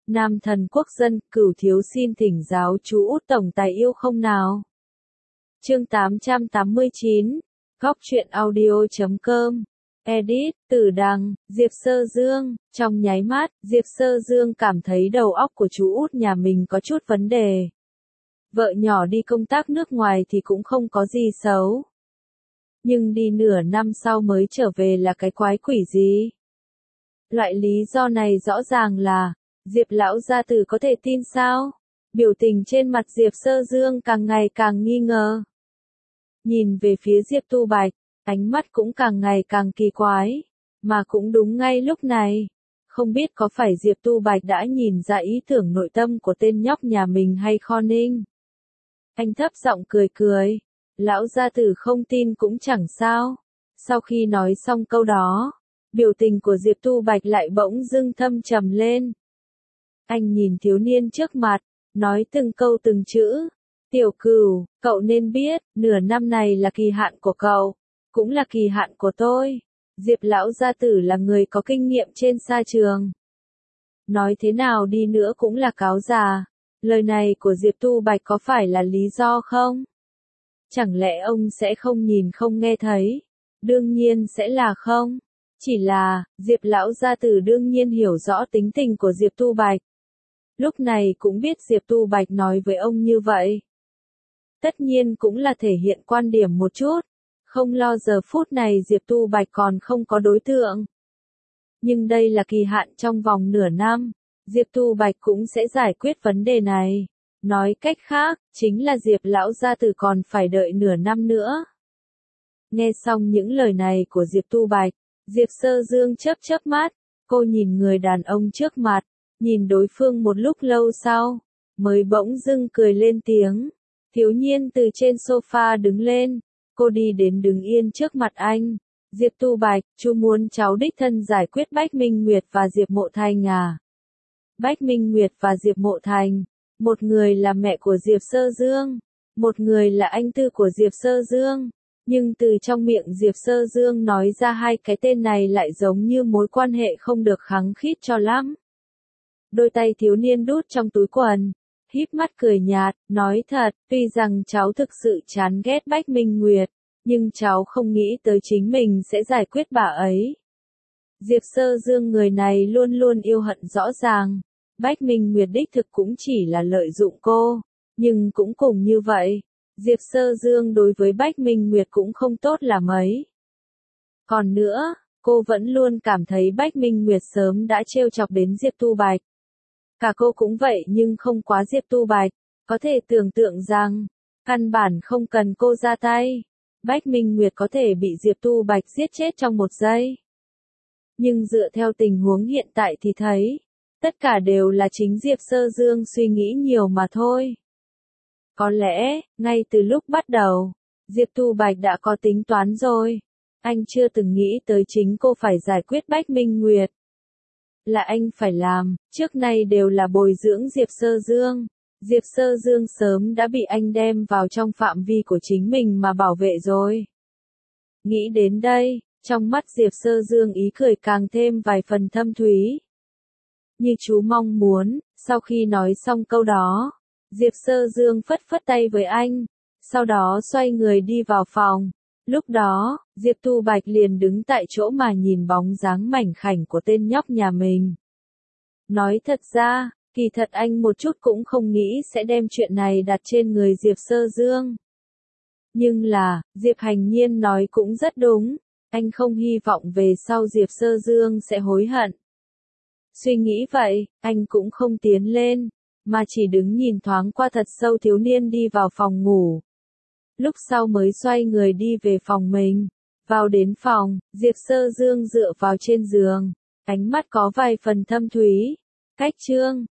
Nam thần quốc dân, Cửu thiếu xin thỉnh giáo chú Út tổng tài yêu không nào. Chương 889, Góc truyện audio.com. Edit, Tử Đằng, Diệp Sơ Dương. Trong nháy mắt, Diệp Sơ Dương cảm thấy đầu óc của chú Út nhà mình có chút vấn đề. Vợ nhỏ đi công tác nước ngoài thì cũng không có gì xấu. Nhưng đi nửa năm sau mới trở về là cái quái quỷ gì? Loại lý do này rõ ràng là, Diệp lão gia tử có thể tin sao? Biểu tình trên mặt Diệp Sơ Dương càng ngày càng nghi ngờ. Nhìn về phía Diệp Tu Bạch, ánh mắt cũng càng ngày càng kỳ quái. Mà cũng đúng ngay lúc này, không biết có phải Diệp Tu Bạch đã nhìn ra ý tưởng nội tâm của tên nhóc nhà mình hay Kho Ninh. Anh thấp giọng cười cười, lão gia tử không tin cũng chẳng sao. Sau khi nói xong câu đó, biểu tình của Diệp Tu Bạch lại bỗng dưng thâm trầm lên. Anh nhìn thiếu niên trước mặt, nói từng câu từng chữ. Tiểu Cửu, cậu nên biết, nửa năm này là kỳ hạn của cậu, cũng là kỳ hạn của tôi. Diệp lão gia tử là người có kinh nghiệm trên sa trường. Nói thế nào đi nữa cũng là cáo già. Lời này của Diệp Tu Bạch có phải là lý do không? Chẳng lẽ ông sẽ không nhìn không nghe thấy? Đương nhiên sẽ là không. Chỉ là, Diệp lão gia tử đương nhiên hiểu rõ tính tình của Diệp Tu Bạch. Lúc này cũng biết Diệp Tu Bạch nói với ông như vậy. Tất nhiên cũng là thể hiện quan điểm một chút. Không lo giờ phút này Diệp Tu Bạch còn không có đối tượng. Nhưng đây là kỳ hạn trong vòng nửa năm. Diệp Tu Bạch cũng sẽ giải quyết vấn đề này. Nói cách khác, chính là Diệp lão gia tử còn phải đợi nửa năm nữa. Nghe xong những lời này của Diệp Tu Bạch, Diệp Sơ Dương chớp chớp mắt, cô nhìn người đàn ông trước mặt, nhìn đối phương một lúc lâu sau, mới bỗng dưng cười lên tiếng. Thiếu nhiên từ trên sofa đứng lên, cô đi đến đứng yên trước mặt anh. Diệp Tu Bạch, chú muốn cháu đích thân giải quyết Bách Minh Nguyệt và Diệp Mộ Thành à? Bách Minh Nguyệt và Diệp Mộ Thành, một người là mẹ của Diệp Sơ Dương, một người là anh tư của Diệp Sơ Dương. Nhưng từ trong miệng Diệp Sơ Dương nói ra hai cái tên này lại giống như mối quan hệ không được khăng khít cho lắm. Đôi tay thiếu niên đút trong túi quần, híp mắt cười nhạt, nói thật, tuy rằng cháu thực sự chán ghét Bách Minh Nguyệt, nhưng cháu không nghĩ tới chính mình sẽ giải quyết bà ấy. Diệp Sơ Dương người này luôn luôn yêu hận rõ ràng. Bách Minh Nguyệt đích thực cũng chỉ là lợi dụng cô, nhưng cũng cùng như vậy, Diệp Sơ Dương đối với Bách Minh Nguyệt cũng không tốt là mấy. Còn nữa, cô vẫn luôn cảm thấy Bách Minh Nguyệt sớm đã trêu chọc đến Diệp Tu Bạch. Cả cô cũng vậy nhưng không quá Diệp Tu Bạch, có thể tưởng tượng rằng, căn bản không cần cô ra tay, Bách Minh Nguyệt có thể bị Diệp Tu Bạch giết chết trong một giây. Nhưng dựa theo tình huống hiện tại thì thấy, tất cả đều là chính Diệp Sơ Dương suy nghĩ nhiều mà thôi. Có lẽ, ngay từ lúc bắt đầu, Diệp Tu Bạch đã có tính toán rồi. Anh chưa từng nghĩ tới chính cô phải giải quyết Bách Minh Nguyệt. Là anh phải làm, trước nay đều là bồi dưỡng Diệp Sơ Dương. Diệp Sơ Dương sớm đã bị anh đem vào trong phạm vi của chính mình mà bảo vệ rồi. Nghĩ đến đây, trong mắt Diệp Sơ Dương ý cười càng thêm vài phần thâm thúy. Như chú mong muốn, sau khi nói xong câu đó, Diệp Sơ Dương phất phất tay với anh, sau đó xoay người đi vào phòng. Lúc đó, Diệp Tu Bạch liền đứng tại chỗ mà nhìn bóng dáng mảnh khảnh của tên nhóc nhà mình. Nói thật ra, kỳ thật anh một chút cũng không nghĩ sẽ đem chuyện này đặt trên người Diệp Sơ Dương. Nhưng là, Diệp Hành Nhiên nói cũng rất đúng, anh không hy vọng về sau Diệp Sơ Dương sẽ hối hận. Suy nghĩ vậy, anh cũng không tiến lên, mà chỉ đứng nhìn thoáng qua thật sâu thiếu niên đi vào phòng ngủ. Lúc sau mới xoay người đi về phòng mình. Vào đến phòng, Diệp Sơ Dương dựa vào trên giường, ánh mắt có vài phần thâm thúy. Cách chương